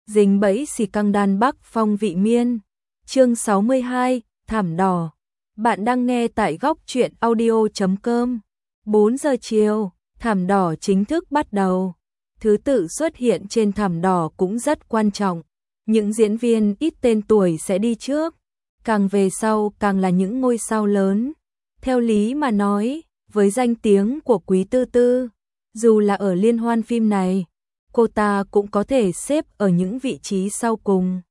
dính bẫy xì căng đan Bắc Phong vị miên. Chương 62, thảm đỏ. Bạn đang nghe tại góc truyện audio.com. 4 giờ chiều, thảm đỏ chính thức bắt đầu. Thứ tự xuất hiện trên thảm đỏ cũng rất quan trọng. Những diễn viên ít tên tuổi sẽ đi trước, càng về sau càng là những ngôi sao lớn. Theo lý mà nói, với danh tiếng của Quý Tư Tư, dù là ở liên hoan phim này, cô ta cũng có thể xếp ở những vị trí sau cùng.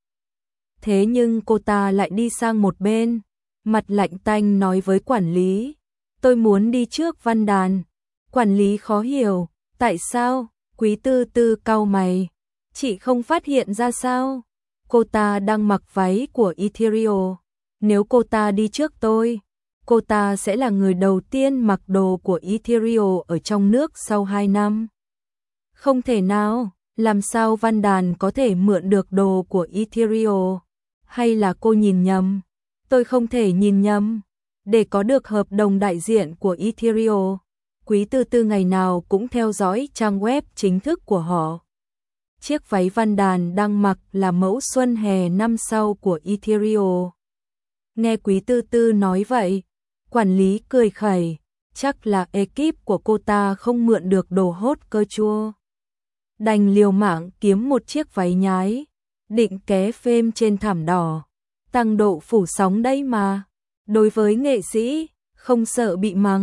Thế nhưng cô ta lại đi sang một bên, mặt lạnh tanh nói với quản lý, tôi muốn đi trước Văn Đàn. Quản lý khó hiểu, tại sao? Quý Tư Tư cau mày, chị không phát hiện ra sao? Cô ta đang mặc váy của Ethereal, nếu cô ta đi trước tôi, cô ta sẽ là người đầu tiên mặc đồ của Ethereal ở trong nước sau 2 năm. Không thể nào, làm sao Văn Đàn có thể mượn được đồ của Ethereal? Hay là cô nhìn nhầm? Tôi không thể nhìn nhầm. Để có được hợp đồng đại diện của Ethereal, Quý Tư Tư ngày nào cũng theo dõi trang web chính thức của họ. Chiếc váy Văn Đàn đang mặc là mẫu xuân hè năm sau của Ethereal. Nghe Quý Tư Tư nói vậy, quản lý cười khẩy, chắc là ekip của cô ta không mượn được đồ hốt cơ chua. Đành liều mạng kiếm một chiếc váy nhái, định ké phêm trên thảm đỏ, tăng độ phủ sóng đấy mà. Đối với nghệ sĩ, không sợ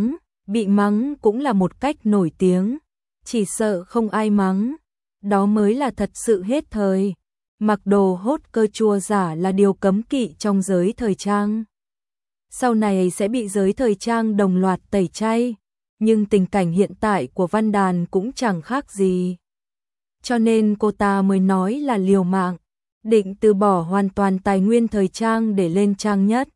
bị mắng cũng là một cách nổi tiếng, chỉ sợ không ai mắng, đó mới là thật sự hết thời. Mặc đồ hốt cơ chua giả là điều cấm kỵ trong giới thời trang. Sau này sẽ bị giới thời trang đồng loạt tẩy chay, nhưng tình cảnh hiện tại của Văn Đàn cũng chẳng khác gì. Cho nên cô ta mới nói là liều mạng, định từ bỏ hoàn toàn tài nguyên thời trang để lên trang nhất.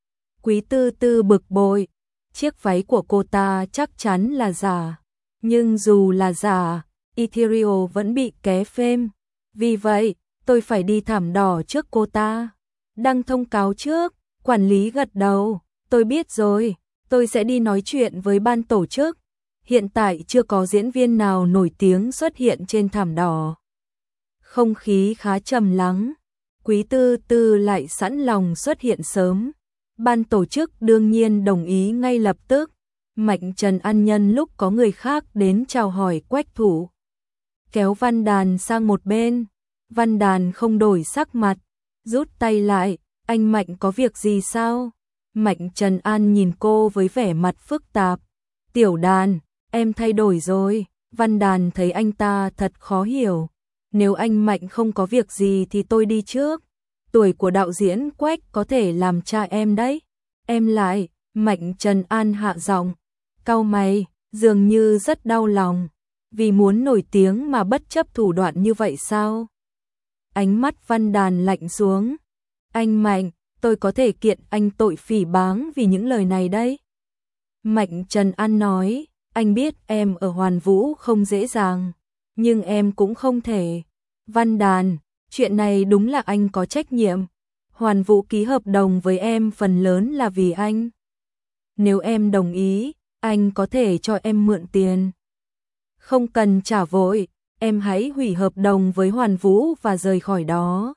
Quý Tư Tư bực bội, chiếc váy của cô ta chắc chắn là giả, nhưng dù là giả, Ethereal vẫn bị ké phêm. Vì vậy, tôi phải đi thảm đỏ trước cô ta. Đăng thông cáo trước, quản lý gật đầu, tôi biết rồi, tôi sẽ đi nói chuyện với ban tổ chức. Hiện tại chưa có diễn viên nào nổi tiếng xuất hiện trên thảm đỏ. Không khí khá trầm lắng, Quý Tư Tư lại sẵn lòng xuất hiện sớm. Ban tổ chức đương nhiên đồng ý ngay lập tức. Mạnh Trần An nhân lúc có người khác đến chào hỏi Quách Thủ, kéo Văn Đàn sang một bên. Văn Đàn không đổi sắc mặt, rút tay lại, anh Mạnh có việc gì sao? Mạnh Trần An nhìn cô với vẻ mặt phức tạp. Tiểu Đàn, em thay đổi rồi. Văn Đàn thấy anh ta thật khó hiểu. Nếu anh Mạnh không có việc gì thì tôi đi trước. Tuổi của đạo diễn Quách có thể làm cha em đấy. Em lại, Mạnh Trần An hạ giọng, cau mày, dường như rất đau lòng. Vì muốn nổi tiếng mà bất chấp thủ đoạn như vậy sao? Ánh mắt Văn Đàn lạnh xuống. Anh Mạnh, tôi có thể kiện anh tội phỉ báng vì những lời này đấy. Mạnh Trần An nói, anh biết em ở Hoàn Vũ không dễ dàng, nhưng em cũng không thể. Văn Đàn, chuyện này đúng là anh có trách nhiệm. Hoàn Vũ ký hợp đồng với em phần lớn là vì anh. Nếu em đồng ý, anh có thể cho em mượn tiền. Không cần trả vội, em hãy hủy hợp đồng với Hoàn Vũ và rời khỏi đó.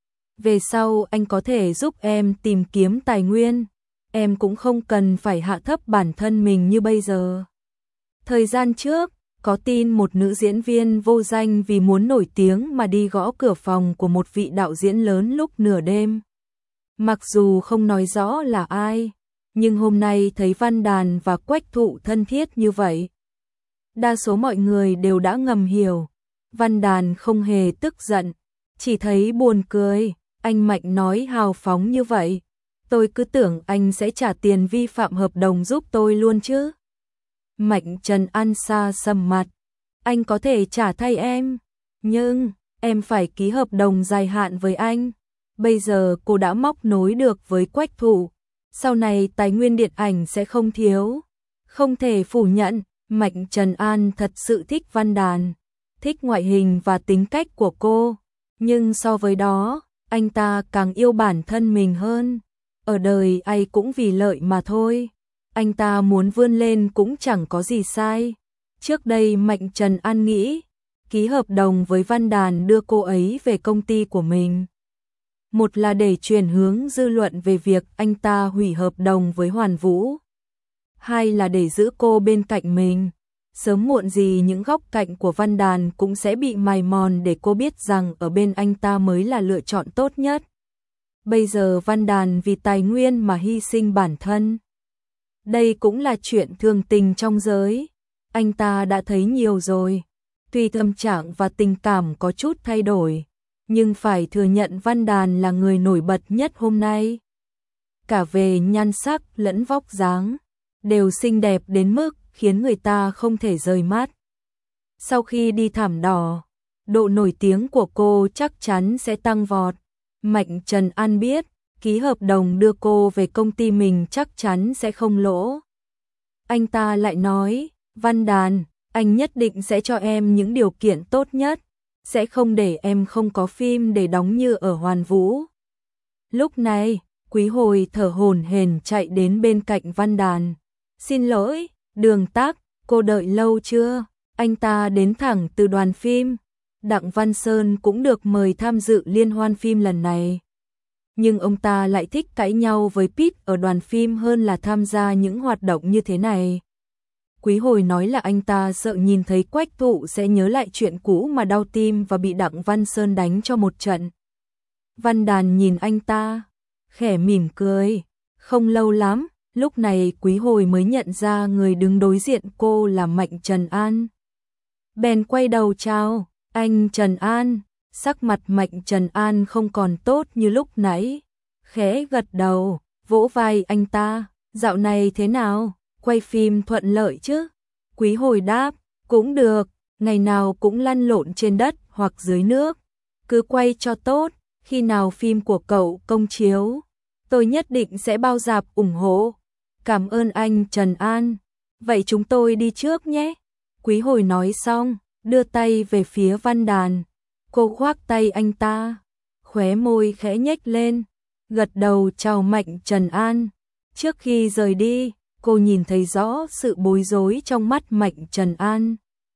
Về sau anh có thể giúp em tìm kiếm tài nguyên, em cũng không cần phải hạ thấp bản thân mình như bây giờ. Thời gian trước, có tin một nữ diễn viên vô danh vì muốn nổi tiếng mà đi gõ cửa phòng của một vị đạo diễn lớn lúc nửa đêm. Mặc dù không nói rõ là ai, nhưng hôm nay thấy Văn Đàn và Quách Thụ thân thiết như vậy, đa số mọi người đều đã ngầm hiểu. Văn Đàn không hề tức giận, chỉ thấy buồn cười. Anh Mạnh nói hào phóng như vậy, tôi cứ tưởng anh sẽ trả tiền vi phạm hợp đồng giúp tôi luôn chứ. Mạnh Trần An xa sầm mặt, anh có thể trả thay em, nhưng em phải ký hợp đồng dài hạn với anh. Bây giờ cô đã móc nối được với Quách Thụ, sau này tài nguyên điện ảnh sẽ không thiếu. Không thể phủ nhận, Mạnh Trần An thật sự thích Văn Đàn, thích ngoại hình và tính cách của cô, nhưng so với đó, anh ta càng yêu bản thân mình hơn. Ở đời ai cũng vì lợi mà thôi. Anh ta muốn vươn lên cũng chẳng có gì sai. Trước đây Mạnh Trần An nghĩ, ký hợp đồng với Văn Đàn đưa cô ấy về công ty của mình. Một là để chuyển hướng dư luận về việc anh ta hủy hợp đồng với Hoàn Vũ. Hai là để giữ cô bên cạnh mình. Sớm muộn gì những góc cạnh của Văn Đàn cũng sẽ bị mài mòn để cô biết rằng ở bên anh ta mới là lựa chọn tốt nhất. Bây giờ Văn Đàn vì tài nguyên mà hy sinh bản thân. Đây cũng là chuyện thường tình trong giới. Anh ta đã thấy nhiều rồi. Tuy tâm trạng và tình cảm có chút thay đổi, nhưng phải thừa nhận Văn Đàn là người nổi bật nhất hôm nay. Cả về nhan sắc lẫn vóc dáng, đều xinh đẹp đến mức khiến người ta không thể rời mắt. Sau khi đi thảm đỏ, độ nổi tiếng của cô chắc chắn sẽ tăng vọt. Mạnh Trần An biết, ký hợp đồng đưa cô về công ty mình chắc chắn sẽ không lỗ. Anh ta lại nói, Văn Đàn, anh nhất định sẽ cho em những điều kiện tốt nhất, sẽ không để em không có phim để đóng như ở Hoàn Vũ. Lúc này, Quý Hồi thở hổn hển chạy đến bên cạnh Văn Đàn. Xin lỗi, Đường Tắc, cô đợi lâu chưa? Anh ta đến thẳng từ đoàn phim. Đặng Văn Sơn cũng được mời tham dự liên hoan phim lần này. Nhưng ông ta lại thích cãi nhau với Pete ở đoàn phim hơn là tham gia những hoạt động như thế này. Quý Hồi nói là anh ta sợ nhìn thấy Quách Thụ sẽ nhớ lại chuyện cũ mà đau tim và bị Đặng Văn Sơn đánh cho một trận. Văn Đàn nhìn anh ta, khẽ mỉm cười. Không lâu lắm, lúc này Quý Hồi mới nhận ra người đứng đối diện cô là Mạnh Trần An. Bèn quay đầu chào, anh Trần An. Sắc mặt Mạnh Trần An không còn tốt như lúc nãy. Khẽ gật đầu, vỗ vai anh ta, dạo này thế nào? Quay phim thuận lợi chứ? Quý Hồi đáp, cũng được, ngày nào cũng lăn lộn trên đất hoặc dưới nước. Cứ quay cho tốt, khi nào phim của cậu công chiếu, tôi nhất định sẽ bao dạp ủng hộ. Cảm ơn anh Trần An. Vậy chúng tôi đi trước nhé. Quý Hồi nói xong, đưa tay về phía Văn Đàn. Cô khoác tay anh ta, khóe môi khẽ nhếch lên, gật đầu chào Mạnh Trần An. Trước khi rời đi, cô nhìn thấy rõ sự bối rối trong mắt Mạnh Trần An.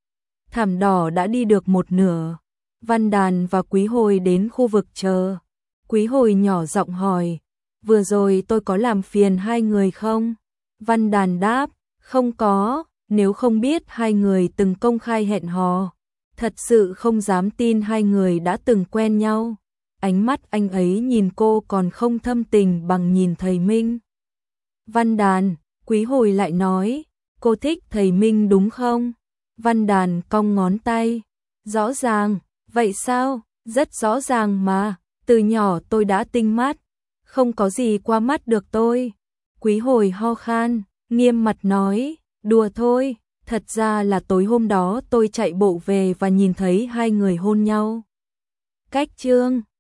Thảm đỏ đã đi được một nửa. Văn Đàn và Quý Hồi đến khu vực chờ. Quý Hồi nhỏ giọng hỏi, vừa rồi tôi có làm phiền hai người không? Văn Đàn đáp, không có, nếu không biết hai người từng công khai hẹn hò. Thật sự không dám tin hai người đã từng quen nhau. Ánh mắt anh ấy nhìn cô còn không thâm tình bằng nhìn thầy Minh. Văn Đàn, Quý Hồi lại nói, cô thích thầy Minh đúng không? Văn Đàn cong ngón tay. Rõ ràng, vậy sao? Rất rõ ràng mà, từ nhỏ tôi đã tinh mắt. Không có gì qua mắt được tôi. Quý Hồi ho khan, nghiêm mặt nói, đùa thôi. Thật ra là tối hôm đó tôi chạy bộ về và nhìn thấy hai người hôn nhau. Cách chương